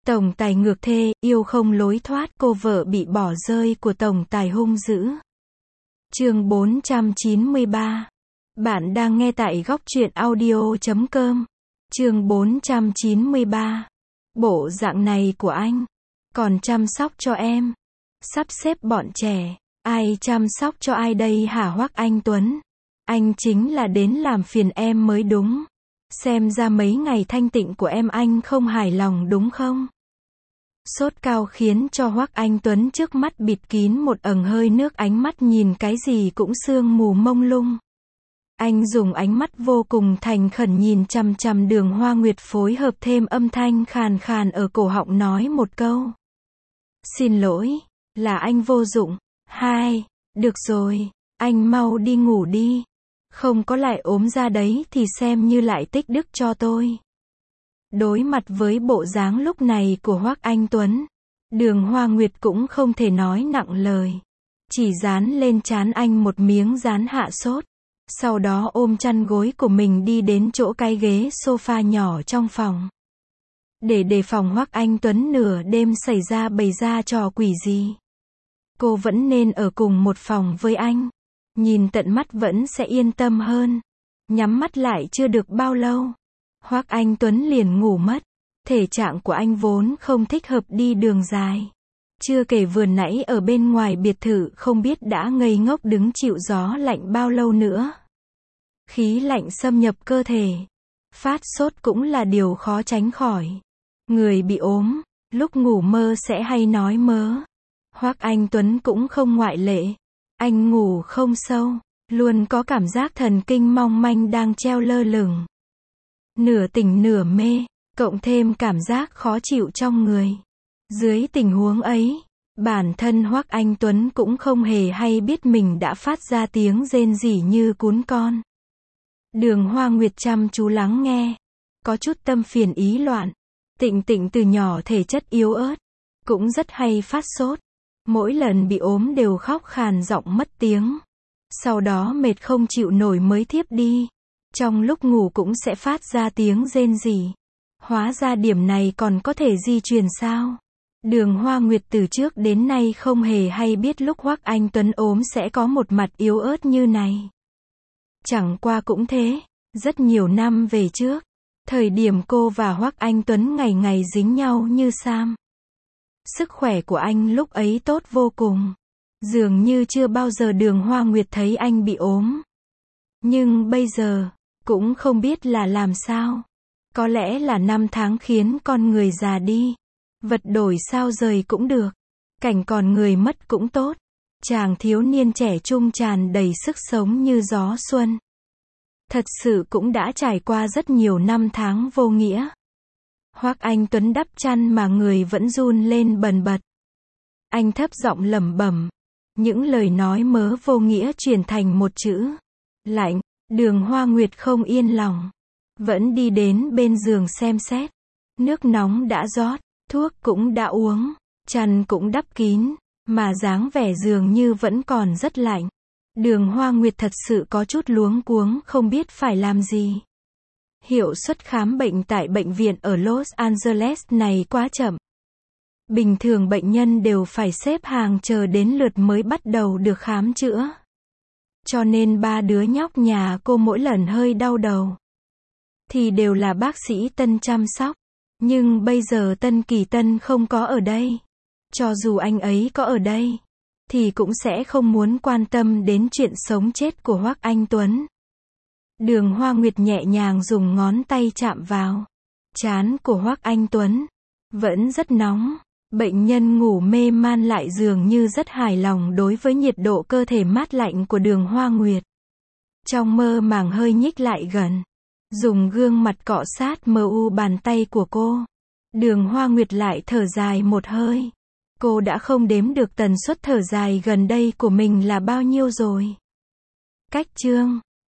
Tổng tài ngược thê, yêu không lối thoát, cô vợ bị bỏ rơi của tổng tài hung dữ. Chương 493. Bạn đang nghe tại góc truyện audio.com. Chương 493. Bộ dạng này của anh, còn chăm sóc cho em. Sắp xếp bọn trẻ, ai chăm sóc cho ai đây hả Hoắc Anh Tuấn? Anh chính là đến làm phiền em mới đúng. Xem ra mấy ngày thanh tịnh của em anh không hài lòng đúng không? Sốt cao khiến cho Hoắc Anh Tuấn trước mắt bịt kín một ầng hơi nước, ánh mắt nhìn cái gì cũng sương mù mông lung. Anh dùng ánh mắt vô cùng thành khẩn nhìn chằm chằm Đường Hoa Nguyệt, phối hợp thêm âm thanh khàn khàn ở cổ họng nói một câu. Xin lỗi, là anh vô dụng. Được rồi, anh mau đi ngủ đi. Không có lại ốm ra đấy thì xem như lại tích đức cho tôi. Đối mặt với bộ dáng lúc này của Hoắc Anh Tuấn, Đường Hoa Nguyệt cũng không thể nói nặng lời. Chỉ dán lên trán anh một miếng dán hạ sốt. Sau đó ôm chăn gối của mình đi đến chỗ cái ghế sofa nhỏ trong phòng. Để đề phòng Hoắc Anh Tuấn nửa đêm xảy ra bày ra trò quỷ gì. Cô vẫn nên ở cùng một phòng với anh. Nhìn tận mắt vẫn sẽ yên tâm hơn. Nhắm mắt lại chưa được bao lâu, Hoắc Anh Tuấn liền ngủ mất. Thể trạng của anh vốn không thích hợp đi đường dài. Chưa kể vừa nãy ở bên ngoài biệt thự không biết đã ngây ngốc đứng chịu gió lạnh bao lâu nữa. Khí lạnh xâm nhập cơ thể. Phát sốt cũng là điều khó tránh khỏi. Người bị ốm, lúc ngủ mơ sẽ hay nói mớ. Hoắc Anh Tuấn cũng không ngoại lệ. Anh ngủ không sâu, luôn có cảm giác thần kinh mong manh đang treo lơ lửng. Nửa tỉnh nửa mê, cộng thêm cảm giác khó chịu trong người. Dưới tình huống ấy, bản thân Hoắc Anh Tuấn cũng không hề hay biết mình đã phát ra tiếng rên rỉ như cún con. Đường Hoa Nguyệt chăm chú lắng nghe, có chút tâm phiền ý loạn. Tịnh Tịnh từ nhỏ thể chất yếu ớt, cũng rất hay phát sốt. Mỗi lần bị ốm đều khóc khàn giọng mất tiếng. Sau đó mệt không chịu nổi mới thiếp đi. Trong lúc ngủ cũng sẽ phát ra tiếng rên rỉ. Hóa ra điểm này còn có thể di truyền sao? Đường Hoa Nguyệt từ trước đến nay không hề hay biết lúc Hoắc Anh Tuấn ốm sẽ có một mặt yếu ớt như này. Chẳng qua cũng thế, rất nhiều năm về trước, thời điểm cô và Hoắc Anh Tuấn ngày ngày dính nhau như sam. Sức khỏe của anh lúc ấy tốt vô cùng. Dường như chưa bao giờ Đường Hoa Nguyệt thấy anh bị ốm. Nhưng bây giờ, cũng không biết là làm sao. Có lẽ là năm tháng khiến con người già đi. Vật đổi sao rời cũng được. Cảnh còn người mất cũng tốt. Chàng thiếu niên trẻ trung tràn đầy sức sống như gió xuân. Thật sự cũng đã trải qua rất nhiều năm tháng vô nghĩa. Hoắc Anh Tuấn đắp chăn mà người vẫn run lên bần bật. Anh thấp giọng lẩm bẩm. Những lời nói mớ vô nghĩa chuyển thành một chữ. Lạnh. Đường Hoa Nguyệt không yên lòng. Vẫn đi đến bên giường xem xét. Nước nóng đã rót, thuốc cũng đã uống, chăn cũng đắp kín, mà dáng vẻ dường như vẫn còn rất lạnh. Đường Hoa Nguyệt thật sự có chút luống cuống không biết phải làm gì. Hiệu suất khám bệnh tại bệnh viện ở Los Angeles này quá chậm. Bình thường bệnh nhân đều phải xếp hàng chờ đến lượt mới bắt đầu được khám chữa. Cho nên ba đứa nhóc nhà cô mỗi lần hơi đau đầu thì đều là bác sĩ Tân chăm sóc. Nhưng bây giờ Tân Kỳ Tân không có ở đây. Cho dù anh ấy có ở đây, thì cũng sẽ không muốn quan tâm đến chuyện sống chết của Hoắc Anh Tuấn. Đường Hoa Nguyệt nhẹ nhàng dùng ngón tay chạm vào trán của Hoắc Anh Tuấn. Vẫn rất nóng. Bệnh nhân ngủ mê man lại dường như rất hài lòng đối với nhiệt độ cơ thể mát lạnh của Đường Hoa Nguyệt. Trong mơ màng hơi nhích lại gần. Dùng gương mặt cọ sát mờ u bàn tay của cô. Đường Hoa Nguyệt lại thở dài một hơi. Cô đã không đếm được tần suất thở dài gần đây của mình là bao nhiêu rồi. Cách chương